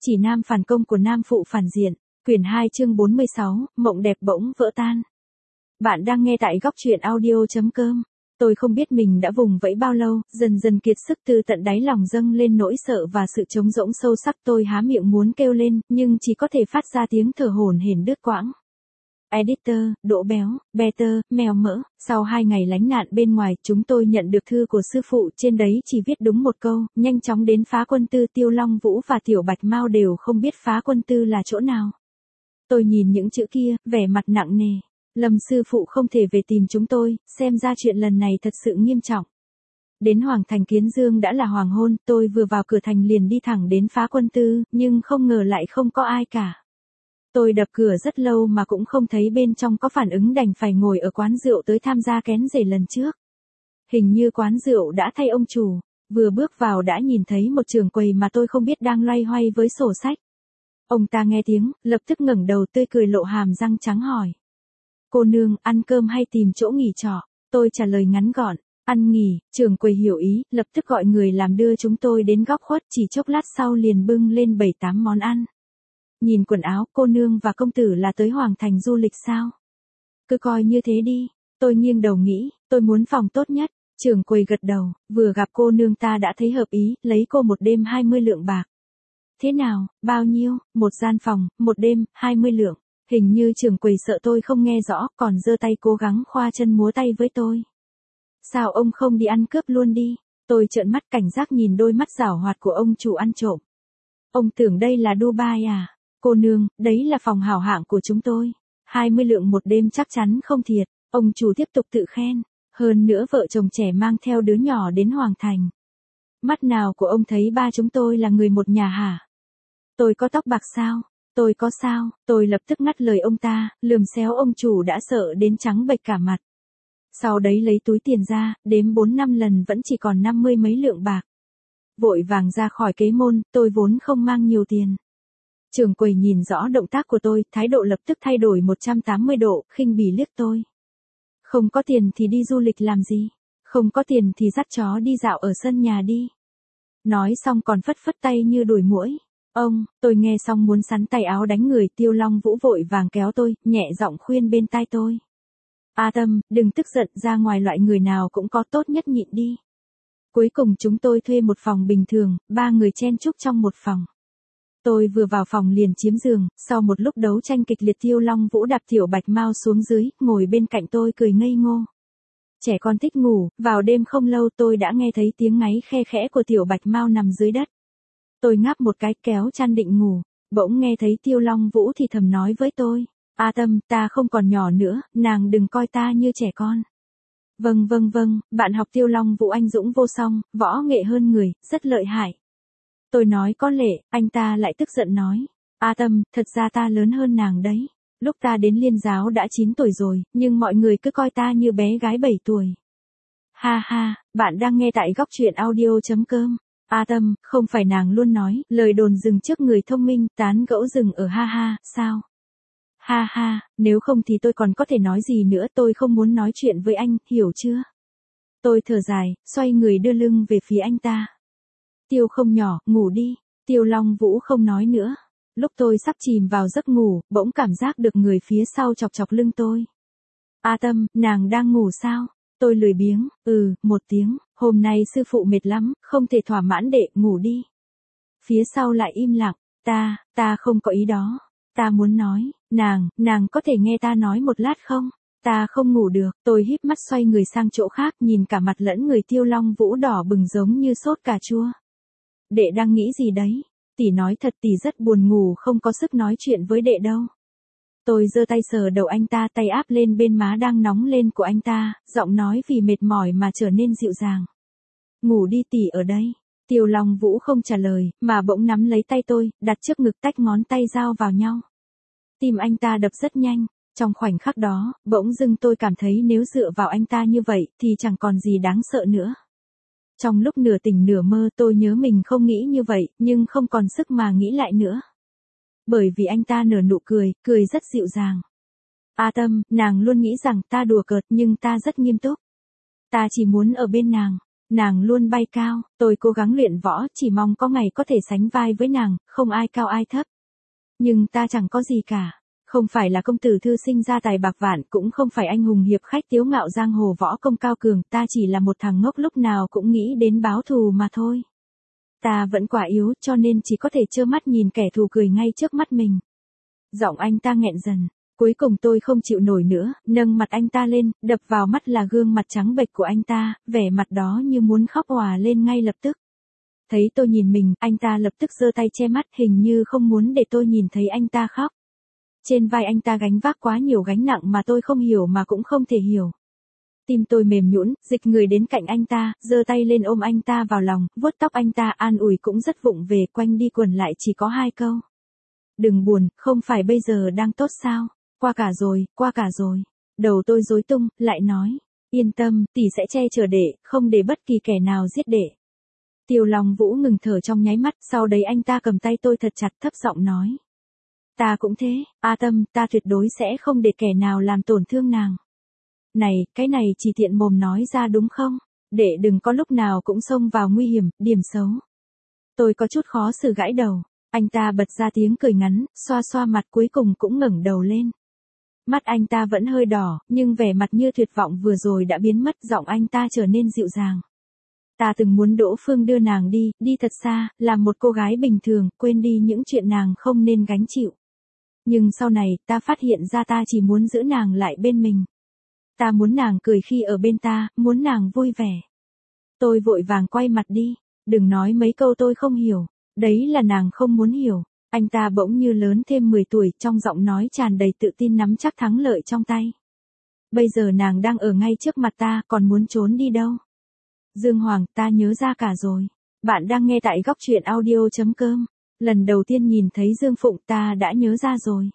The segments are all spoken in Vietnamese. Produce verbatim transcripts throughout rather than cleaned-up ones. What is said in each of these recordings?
Chỉ nam phản công của nam phụ phản diện, quyển hai chương bốn mươi sáu, mộng đẹp bỗng vỡ tan. Bạn đang nghe tại góc truyện audio.com. Tôi không biết mình đã vùng vẫy bao lâu, dần dần kiệt sức, từ tận đáy lòng dâng lên nỗi sợ và sự trống rỗng sâu sắc. Tôi há miệng muốn kêu lên, nhưng chỉ có thể phát ra tiếng thở hổn hển đứt quãng. Editor, Đỗ Béo, Better, mèo mỡ. Sau hai ngày lánh nạn bên ngoài, chúng tôi nhận được thư của sư phụ, trên đấy chỉ viết đúng một câu, nhanh chóng đến Phá Quân Tư. Tiêu Long Vũ và Tiểu Bạch Mao đều không biết Phá Quân Tư là chỗ nào. Tôi nhìn những chữ kia, vẻ mặt nặng nề. Lâm sư phụ không thể về tìm chúng tôi, xem ra chuyện lần này thật sự nghiêm trọng. Đến Hoàng Thành Kiến Dương đã là hoàng hôn, tôi vừa vào cửa thành liền đi thẳng đến Phá Quân Tư, nhưng không ngờ lại không có ai cả. Tôi đập cửa rất lâu mà cũng không thấy bên trong có phản ứng, đành phải ngồi ở quán rượu tới tham gia kén rể lần trước. Hình như quán rượu đã thay ông chủ, vừa bước vào đã nhìn thấy một trưởng quầy mà tôi không biết đang loay hoay với sổ sách. Ông ta nghe tiếng, lập tức ngẩng đầu tươi cười lộ hàm răng trắng hỏi. Cô nương, ăn cơm hay tìm chỗ nghỉ trọ? Tôi trả lời ngắn gọn, ăn nghỉ. Trưởng quầy hiểu ý, lập tức gọi người làm đưa chúng tôi đến góc khuất, chỉ chốc lát sau liền bưng lên bảy tám món ăn. Nhìn quần áo, cô nương và công tử là tới Hoàng Thành du lịch sao? Cứ coi như thế đi. Tôi nghiêng đầu nghĩ, tôi muốn phòng tốt nhất. Trưởng quầy gật đầu, vừa gặp cô nương ta đã thấy hợp ý, lấy cô một đêm hai mươi lượng bạc. Thế nào, bao nhiêu? Một gian phòng, một đêm, hai mươi lượng. Hình như trưởng quầy sợ tôi không nghe rõ, còn giơ tay cố gắng khoa chân múa tay với tôi. Sao ông không đi ăn cướp luôn đi? Tôi trợn mắt cảnh giác nhìn đôi mắt giảo hoạt của ông chủ ăn trộm. Ông tưởng đây là Dubai à? Cô nương, đấy là phòng hảo hạng của chúng tôi. hai mươi lượng một đêm chắc chắn không thiệt. Ông chủ tiếp tục tự khen. Hơn nữa vợ chồng trẻ mang theo đứa nhỏ đến Hoàng Thành. Mắt nào của ông thấy ba chúng tôi là người một nhà hả? Tôi có tóc bạc sao? Tôi có sao? Tôi lập tức ngắt lời ông ta, lườm xéo ông chủ đã sợ đến trắng bệch cả mặt. Sau đấy lấy túi tiền ra, đếm bốn năm lần vẫn chỉ còn năm mươi mấy lượng bạc. Vội vàng ra khỏi kế môn, tôi vốn không mang nhiều tiền. Trưởng quầy nhìn rõ động tác của tôi, thái độ lập tức thay đổi một trăm tám mươi độ, khinh bỉ liếc tôi. Không có tiền thì đi du lịch làm gì? Không có tiền thì dắt chó đi dạo ở sân nhà đi. Nói xong còn phất phất tay như đuổi muỗi. Ông, tôi nghe xong muốn sắn tay áo đánh người. Tiêu Long Vũ vội vàng kéo tôi, nhẹ giọng khuyên bên tai tôi. A Tâm, đừng tức giận, ra ngoài loại người nào cũng có, tốt nhất nhịn đi. Cuối cùng chúng tôi thuê một phòng bình thường, ba người chen chúc trong một phòng. Tôi vừa vào phòng liền chiếm giường, sau một lúc đấu tranh kịch liệt Tiêu Long Vũ đạp Tiểu Bạch Mao xuống dưới, ngồi bên cạnh tôi cười ngây ngô. Trẻ con thích ngủ, vào đêm không lâu tôi đã nghe thấy tiếng ngáy khe khẽ của Tiểu Bạch Mao nằm dưới đất. Tôi ngáp một cái kéo chăn định ngủ, bỗng nghe thấy Tiêu Long Vũ thì thầm nói với tôi. A Tâm, ta không còn nhỏ nữa, nàng đừng coi ta như trẻ con. Vâng vâng vâng, bạn học Tiêu Long Vũ anh dũng vô song, võ nghệ hơn người, rất lợi hại. Tôi nói có lệ, anh ta lại tức giận nói. A Tâm, thật ra ta lớn hơn nàng đấy. Lúc ta đến liên giáo đã chín tuổi rồi, nhưng mọi người cứ coi ta như bé gái bảy tuổi. Ha ha, bạn đang nghe tại góc truyện audio.com. A Tâm, không phải nàng luôn nói, lời đồn dừng trước người thông minh, tán gẫu dừng ở ha ha, sao? Ha ha, nếu không thì tôi còn có thể nói gì nữa, tôi không muốn nói chuyện với anh, hiểu chưa? Tôi thở dài, xoay người đưa lưng về phía anh ta. Tiêu không nhỏ, ngủ đi. Tiêu Long Vũ không nói nữa. Lúc tôi sắp chìm vào giấc ngủ, bỗng cảm giác được người phía sau chọc chọc lưng tôi. A Tâm, nàng đang ngủ sao? Tôi lười biếng, ừ, một tiếng, hôm nay sư phụ mệt lắm, không thể thỏa mãn đệ, ngủ đi. Phía sau lại im lặng, ta, ta không có ý đó. Ta muốn nói, nàng, nàng có thể nghe ta nói một lát không? Ta không ngủ được, tôi híp mắt xoay người sang chỗ khác, nhìn cả mặt lẫn người Tiêu Long Vũ đỏ bừng giống như sốt cà chua. Đệ đang nghĩ gì đấy? Tỷ nói thật, tỷ rất buồn ngủ, không có sức nói chuyện với đệ đâu. Tôi giơ tay sờ đầu anh ta, tay áp lên bên má đang nóng lên của anh ta, giọng nói vì mệt mỏi mà trở nên dịu dàng. Ngủ đi, tỷ ở đây. Tiêu Long Vũ không trả lời, mà bỗng nắm lấy tay tôi, đặt trước ngực, tách ngón tay giao vào nhau. Tim anh ta đập rất nhanh. Trong khoảnh khắc đó, bỗng dưng tôi cảm thấy nếu dựa vào anh ta như vậy, thì chẳng còn gì đáng sợ nữa. Trong lúc nửa tỉnh nửa mơ tôi nhớ mình không nghĩ như vậy, nhưng không còn sức mà nghĩ lại nữa. Bởi vì anh ta nở nụ cười, cười rất dịu dàng. A Tâm, nàng luôn nghĩ rằng ta đùa cợt nhưng ta rất nghiêm túc. Ta chỉ muốn ở bên nàng. Nàng luôn bay cao, tôi cố gắng luyện võ, chỉ mong có ngày có thể sánh vai với nàng, không ai cao ai thấp. Nhưng ta chẳng có gì cả. Không phải là công tử thư sinh ra tài bạc vạn, cũng không phải anh hùng hiệp khách tiếu ngạo giang hồ võ công cao cường, ta chỉ là một thằng ngốc lúc nào cũng nghĩ đến báo thù mà thôi. Ta vẫn quá yếu, cho nên chỉ có thể trơ mắt nhìn kẻ thù cười ngay trước mắt mình. Giọng anh ta nghẹn dần. Cuối cùng tôi không chịu nổi nữa, nâng mặt anh ta lên, đập vào mắt là gương mặt trắng bệch của anh ta, vẻ mặt đó như muốn khóc òa lên ngay lập tức. Thấy tôi nhìn mình, anh ta lập tức giơ tay che mắt, hình như không muốn để tôi nhìn thấy anh ta khóc. Trên vai anh ta gánh vác quá nhiều gánh nặng mà tôi không hiểu mà cũng không thể hiểu. Tim tôi mềm nhũn, dịch người đến cạnh anh ta, giơ tay lên ôm anh ta vào lòng, vuốt tóc anh ta, an ủi cũng rất vụng về, quanh đi quẩn lại chỉ có hai câu. Đừng buồn, không phải bây giờ đang tốt sao? Qua cả rồi, qua cả rồi. Đầu tôi rối tung, lại nói. Yên tâm, tỷ sẽ che chở đệ, không để bất kỳ kẻ nào giết đệ. Tiêu Long Vũ ngừng thở trong nháy mắt, sau đấy anh ta cầm tay tôi thật chặt, thấp giọng nói. Ta cũng thế, A Tâm, ta tuyệt đối sẽ không để kẻ nào làm tổn thương nàng. Này, cái này chỉ tiện mồm nói ra đúng không? Đệ đừng có lúc nào cũng xông vào nguy hiểm, điểm xấu. Tôi có chút khó xử gãi đầu. Anh ta bật ra tiếng cười ngắn, xoa xoa mặt, cuối cùng cũng ngẩng đầu lên. Mắt anh ta vẫn hơi đỏ, nhưng vẻ mặt như tuyệt vọng vừa rồi đã biến mất, giọng anh ta trở nên dịu dàng. Ta từng muốn Đỗ Phương đưa nàng đi, đi thật xa, làm một cô gái bình thường, quên đi những chuyện nàng không nên gánh chịu. Nhưng sau này, ta phát hiện ra ta chỉ muốn giữ nàng lại bên mình. Ta muốn nàng cười khi ở bên ta, muốn nàng vui vẻ. Tôi vội vàng quay mặt đi, đừng nói mấy câu tôi không hiểu, đấy là nàng không muốn hiểu. Anh ta bỗng như lớn thêm mười tuổi, trong giọng nói tràn đầy tự tin, nắm chắc thắng lợi trong tay. Bây giờ nàng đang ở ngay trước mặt ta, còn muốn trốn đi đâu? Dương Hoàng, ta nhớ ra cả rồi. Bạn đang nghe tại góc truyện audio chấm com. Lần đầu tiên nhìn thấy Dương Phụng ta đã nhớ ra rồi.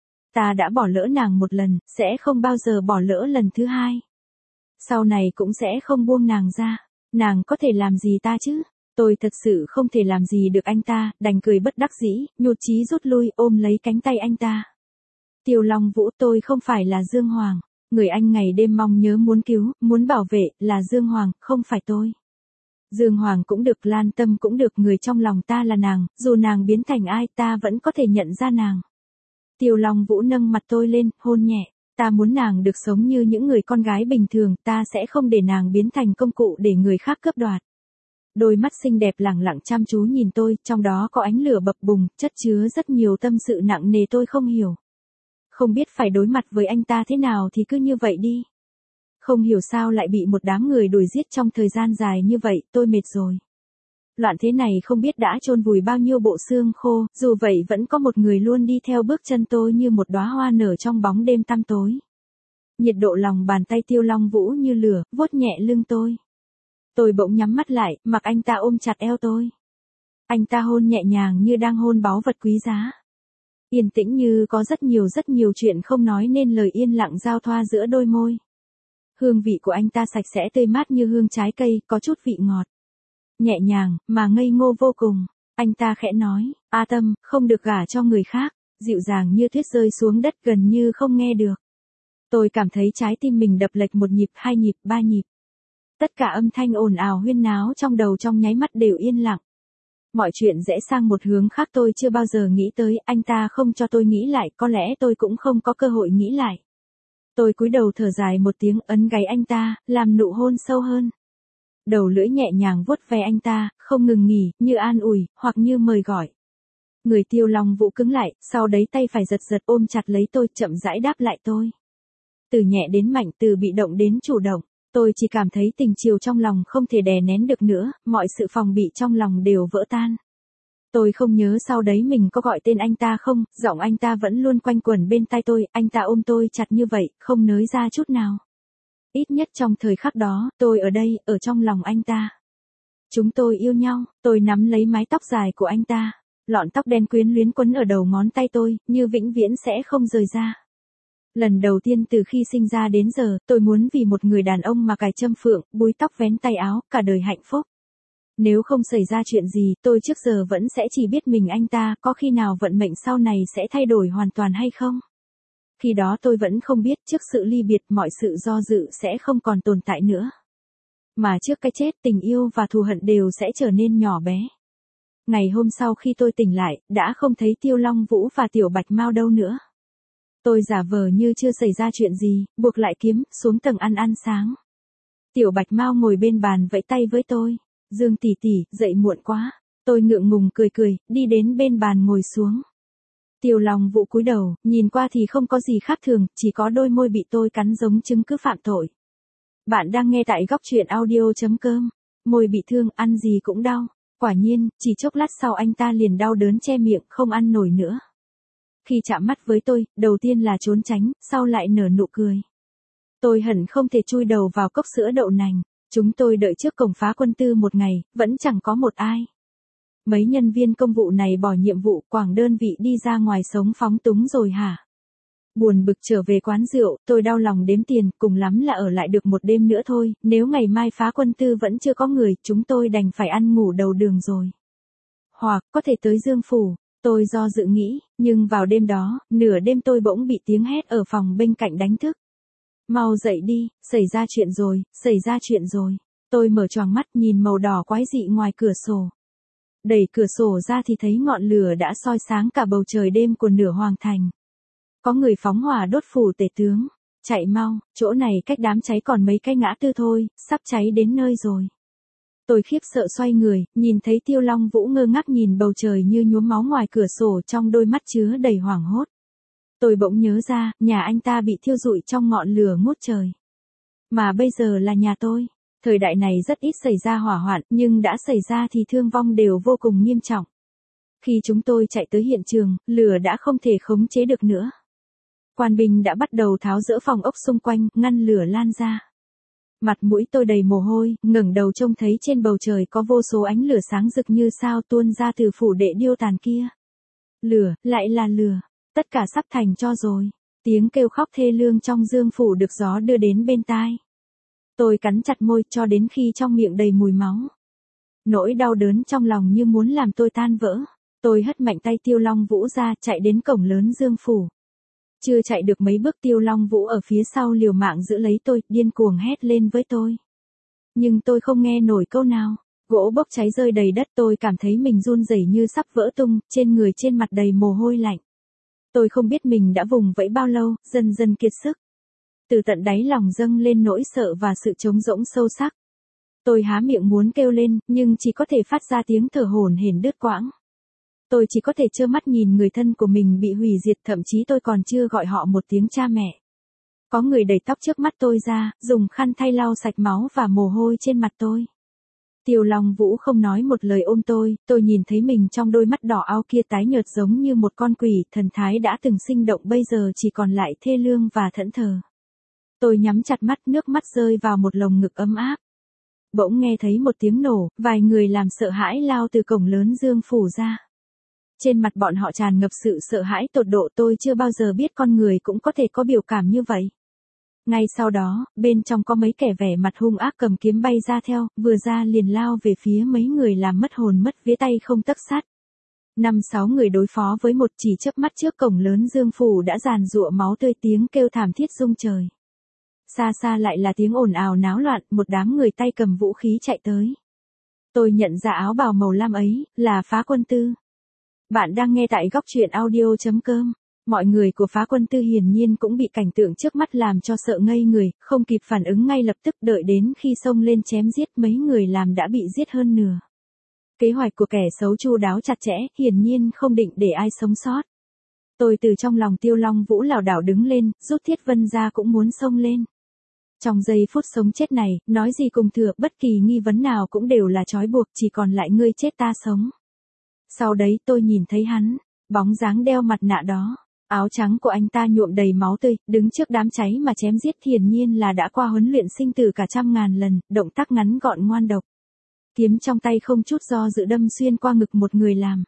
Ta đã bỏ lỡ nàng một lần, sẽ không bao giờ bỏ lỡ lần thứ hai. Sau này cũng sẽ không buông nàng ra. Nàng có thể làm gì ta chứ? Tôi thật sự không thể làm gì được anh ta, đành cười bất đắc dĩ, nhụt chí rút lui, ôm lấy cánh tay anh ta. Tiêu Long Vũ, tôi không phải là Dương Hoàng. Người anh ngày đêm mong nhớ muốn cứu, muốn bảo vệ, là Dương Hoàng, không phải tôi. Dương Hoàng cũng được, Lan Tâm cũng được, người trong lòng ta là nàng, dù nàng biến thành ai ta vẫn có thể nhận ra nàng. Tiêu Long Vũ nâng mặt tôi lên, hôn nhẹ. Ta muốn nàng được sống như những người con gái bình thường, ta sẽ không để nàng biến thành công cụ để người khác cướp đoạt. Đôi mắt xinh đẹp lẳng lặng chăm chú nhìn tôi, trong đó có ánh lửa bập bùng, chất chứa rất nhiều tâm sự nặng nề tôi không hiểu. Không biết phải đối mặt với anh ta thế nào thì cứ như vậy đi. Không hiểu sao lại bị một đám người đuổi giết trong thời gian dài như vậy, tôi mệt rồi. Loạn thế này không biết đã chôn vùi bao nhiêu bộ xương khô, dù vậy vẫn có một người luôn đi theo bước chân tôi như một đóa hoa nở trong bóng đêm tăm tối. Nhiệt độ lòng bàn tay Tiêu Long Vũ như lửa, vuốt nhẹ lưng tôi. Tôi bỗng nhắm mắt lại, mặc anh ta ôm chặt eo tôi. Anh ta hôn nhẹ nhàng như đang hôn báu vật quý giá. Yên tĩnh như có rất nhiều rất nhiều chuyện không nói nên lời yên lặng giao thoa giữa đôi môi. Hương vị của anh ta sạch sẽ tươi mát như hương trái cây, có chút vị ngọt. Nhẹ nhàng, mà ngây ngô vô cùng. Anh ta khẽ nói, A Tâm, không được gả cho người khác, dịu dàng như tuyết rơi xuống đất gần như không nghe được. Tôi cảm thấy trái tim mình đập lệch một nhịp, hai nhịp, ba nhịp. Tất cả âm thanh ồn ào huyên náo trong đầu trong nháy mắt đều yên lặng. Mọi chuyện rẽ sang một hướng khác tôi chưa bao giờ nghĩ tới, anh ta không cho tôi nghĩ lại, có lẽ tôi cũng không có cơ hội nghĩ lại. Tôi cúi đầu thở dài một tiếng, ấn gáy anh ta, làm nụ hôn sâu hơn. Đầu lưỡi nhẹ nhàng vuốt ve anh ta, không ngừng nghỉ, như an ủi, hoặc như mời gọi. Người Tiêu Long Vũ cứng lại, sau đấy tay phải giật giật ôm chặt lấy tôi, chậm rãi đáp lại tôi. Từ nhẹ đến mạnh, từ bị động đến chủ động. Tôi chỉ cảm thấy tình chiều trong lòng không thể đè nén được nữa, mọi sự phòng bị trong lòng đều vỡ tan. Tôi không nhớ sau đấy mình có gọi tên anh ta không, giọng anh ta vẫn luôn quanh quẩn bên tai tôi, anh ta ôm tôi chặt như vậy, không nới ra chút nào. Ít nhất trong thời khắc đó, tôi ở đây, ở trong lòng anh ta. Chúng tôi yêu nhau, tôi nắm lấy mái tóc dài của anh ta, lọn tóc đen quyến luyến quấn ở đầu ngón tay tôi, như vĩnh viễn sẽ không rời ra. Lần đầu tiên từ khi sinh ra đến giờ, tôi muốn vì một người đàn ông mà cài châm phượng, búi tóc vén tay áo, cả đời hạnh phúc. Nếu không xảy ra chuyện gì, tôi trước giờ vẫn sẽ chỉ biết mình anh ta, có khi nào vận mệnh sau này sẽ thay đổi hoàn toàn hay không? Khi đó tôi vẫn không biết, trước sự ly biệt mọi sự do dự sẽ không còn tồn tại nữa. Mà trước cái chết, tình yêu và thù hận đều sẽ trở nên nhỏ bé. Ngày hôm sau khi tôi tỉnh lại, đã không thấy Tiêu Long Vũ và Tiểu Bạch Mao đâu nữa. Tôi giả vờ như chưa xảy ra chuyện gì, buộc lại kiếm, xuống tầng ăn ăn sáng. Tiểu Bạch Mao ngồi bên bàn vẫy tay với tôi. Dương tỷ tỷ, dậy muộn quá. Tôi ngượng ngùng cười cười, đi đến bên bàn ngồi xuống. Tiêu Long Vũ cúi đầu, nhìn qua thì không có gì khác thường, chỉ có đôi môi bị tôi cắn giống chứng cứ phạm tội. Bạn đang nghe tại góc truyện audio.com. Môi bị thương, ăn gì cũng đau. Quả nhiên, chỉ chốc lát sau anh ta liền đau đớn che miệng, không ăn nổi nữa. Khi chạm mắt với tôi, đầu tiên là trốn tránh, sau lại nở nụ cười. Tôi hận không thể chui đầu vào cốc sữa đậu nành. Chúng tôi đợi trước cổng Phá Quân Tư một ngày, vẫn chẳng có một ai. Mấy nhân viên công vụ này bỏ nhiệm vụ quảng đơn vị đi ra ngoài sống phóng túng rồi hả? Buồn bực trở về quán rượu, tôi đau lòng đếm tiền, cùng lắm là ở lại được một đêm nữa thôi, nếu ngày mai Phá Quân Tư vẫn chưa có người, chúng tôi đành phải ăn ngủ đầu đường rồi. Hoặc, có thể tới Dương Phủ, tôi do dự nghĩ, nhưng vào đêm đó, nửa đêm tôi bỗng bị tiếng hét ở phòng bên cạnh đánh thức. Mau dậy đi, xảy ra chuyện rồi, xảy ra chuyện rồi. Tôi mở choàng mắt nhìn màu đỏ quái dị ngoài cửa sổ. Đẩy cửa sổ ra thì thấy ngọn lửa đã soi sáng cả bầu trời đêm của nửa hoàng thành. Có người phóng hỏa đốt phủ tể tướng. Chạy mau, chỗ này cách đám cháy còn mấy cái ngã tư thôi, sắp cháy đến nơi rồi. Tôi khiếp sợ xoay người, nhìn thấy Tiêu Long Vũ ngơ ngác nhìn bầu trời như nhuốm máu ngoài cửa sổ trong đôi mắt chứa đầy hoảng hốt. Tôi bỗng nhớ ra, nhà anh ta bị thiêu rụi trong ngọn lửa ngút trời. Mà bây giờ là nhà tôi. Thời đại này rất ít xảy ra hỏa hoạn, nhưng đã xảy ra thì thương vong đều vô cùng nghiêm trọng. Khi chúng tôi chạy tới hiện trường, lửa đã không thể khống chế được nữa. Quan binh đã bắt đầu tháo dỡ phòng ốc xung quanh, ngăn lửa lan ra. Mặt mũi tôi đầy mồ hôi, ngẩng đầu trông thấy trên bầu trời có vô số ánh lửa sáng rực như sao tuôn ra từ phủ đệ điêu tàn kia. Lửa, lại là lửa, tất cả sắp thành tro rồi. Tiếng kêu khóc thê lương trong Dương Phủ được gió đưa đến bên tai. Tôi cắn chặt môi cho đến khi trong miệng đầy mùi máu. Nỗi đau đớn trong lòng như muốn làm tôi tan vỡ. Tôi hất mạnh tay Tiêu Long Vũ ra, chạy đến cổng lớn Dương Phủ. Chưa chạy được mấy bước Tiêu Long Vũ ở phía sau liều mạng giữ lấy tôi, điên cuồng hét lên với tôi. Nhưng tôi không nghe nổi câu nào. Gỗ bốc cháy rơi đầy đất, tôi cảm thấy mình run rẩy như sắp vỡ tung, trên người trên mặt đầy mồ hôi lạnh. Tôi không biết mình đã vùng vẫy bao lâu, dần dần kiệt sức. Từ tận đáy lòng dâng lên nỗi sợ và sự trống rỗng sâu sắc. Tôi há miệng muốn kêu lên, nhưng chỉ có thể phát ra tiếng thở hổn hển đứt quãng. Tôi chỉ có thể trơ mắt nhìn người thân của mình bị hủy diệt, thậm chí tôi còn chưa gọi họ một tiếng cha mẹ. Có người đẩy tóc trước mắt tôi ra, dùng khăn thay lau sạch máu và mồ hôi trên mặt tôi. Tiêu Long Vũ không nói một lời ôm tôi, tôi nhìn thấy mình trong đôi mắt đỏ ao kia tái nhợt giống như một con quỷ, thần thái đã từng sinh động bây giờ chỉ còn lại thê lương và thẫn thờ. Tôi nhắm chặt mắt, nước mắt rơi vào một lồng ngực ấm áp. Bỗng nghe thấy một tiếng nổ, vài người làm sợ hãi lao từ cổng lớn Dương Phủ ra. Trên mặt bọn họ tràn ngập sự sợ hãi tột độ, tôi chưa bao giờ biết con người cũng có thể có biểu cảm như vậy. Ngay sau đó, bên trong có mấy kẻ vẻ mặt hung ác cầm kiếm bay ra theo, vừa ra liền lao về phía mấy người làm mất hồn mất vía tay không tấc sắt. Năm sáu người đối phó với một chỉ chớp mắt trước cổng lớn Dương Phủ đã giàn giụa máu tươi, tiếng kêu thảm thiết rung trời. Xa xa lại là tiếng ồn ào náo loạn, một đám người tay cầm vũ khí chạy tới. Tôi nhận ra áo bào màu lam ấy, là Phá Quân Tư. Bạn đang nghe tại góc truyện audio.com. Mọi người của Phá Quân Tư hiển nhiên cũng bị cảnh tượng trước mắt làm cho sợ ngây người, không kịp phản ứng ngay lập tức, đợi đến khi xông lên chém giết mấy người làm đã bị giết hơn nửa. Kế hoạch của kẻ xấu chu đáo chặt chẽ, hiển nhiên không định để ai sống sót. Tôi từ trong lòng Tiêu Long Vũ lảo đảo đứng lên, rút Thiết Vân ra cũng muốn xông lên. Trong giây phút sống chết này, nói gì cùng thừa, bất kỳ nghi vấn nào cũng đều là trói buộc, chỉ còn lại ngươi chết ta sống. Sau đấy tôi nhìn thấy hắn, bóng dáng đeo mặt nạ đó, áo trắng của anh ta nhuộm đầy máu tươi, đứng trước đám cháy mà chém giết, hiển nhiên là đã qua huấn luyện sinh tử cả trăm ngàn lần, động tác ngắn gọn ngoan độc. Kiếm trong tay không chút do dự đâm xuyên qua ngực một người làm.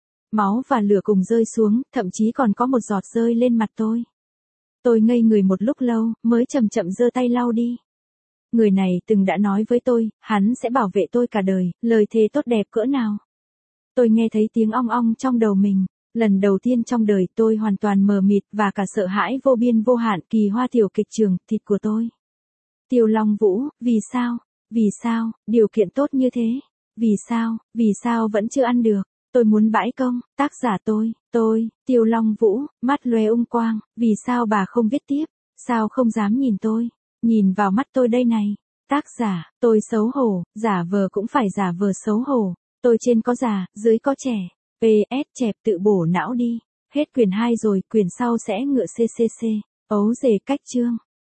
Máu và lửa cùng rơi xuống, thậm chí còn có một giọt rơi lên mặt tôi. Tôi ngây người một lúc lâu, mới chậm chậm giơ tay lau đi. Người này từng đã nói với tôi, hắn sẽ bảo vệ tôi cả đời, lời thề tốt đẹp cỡ nào. Tôi nghe thấy tiếng ong ong trong đầu mình. Lần đầu tiên trong đời tôi hoàn toàn mờ mịt và cả sợ hãi vô biên vô hạn, Kỳ Hoa tiểu kịch trường, thịt của tôi. Tiêu Long Vũ, vì sao? Vì sao, điều kiện tốt như thế? Vì sao, vì sao vẫn chưa ăn được? Tôi muốn bãi công, tác giả tôi, tôi, Tiêu Long Vũ, mắt lóe ung quang, vì sao bà không viết tiếp? Sao không dám nhìn tôi? Nhìn vào mắt tôi đây này. Tác giả, tôi xấu hổ, giả vờ cũng phải giả vờ xấu hổ. Tôi trên có già, dưới có trẻ. pê ét chẹp tự bổ não đi. Hết quyển hai rồi, quyển sau sẽ ngựa xê xê xê. Ấu dề cách chương.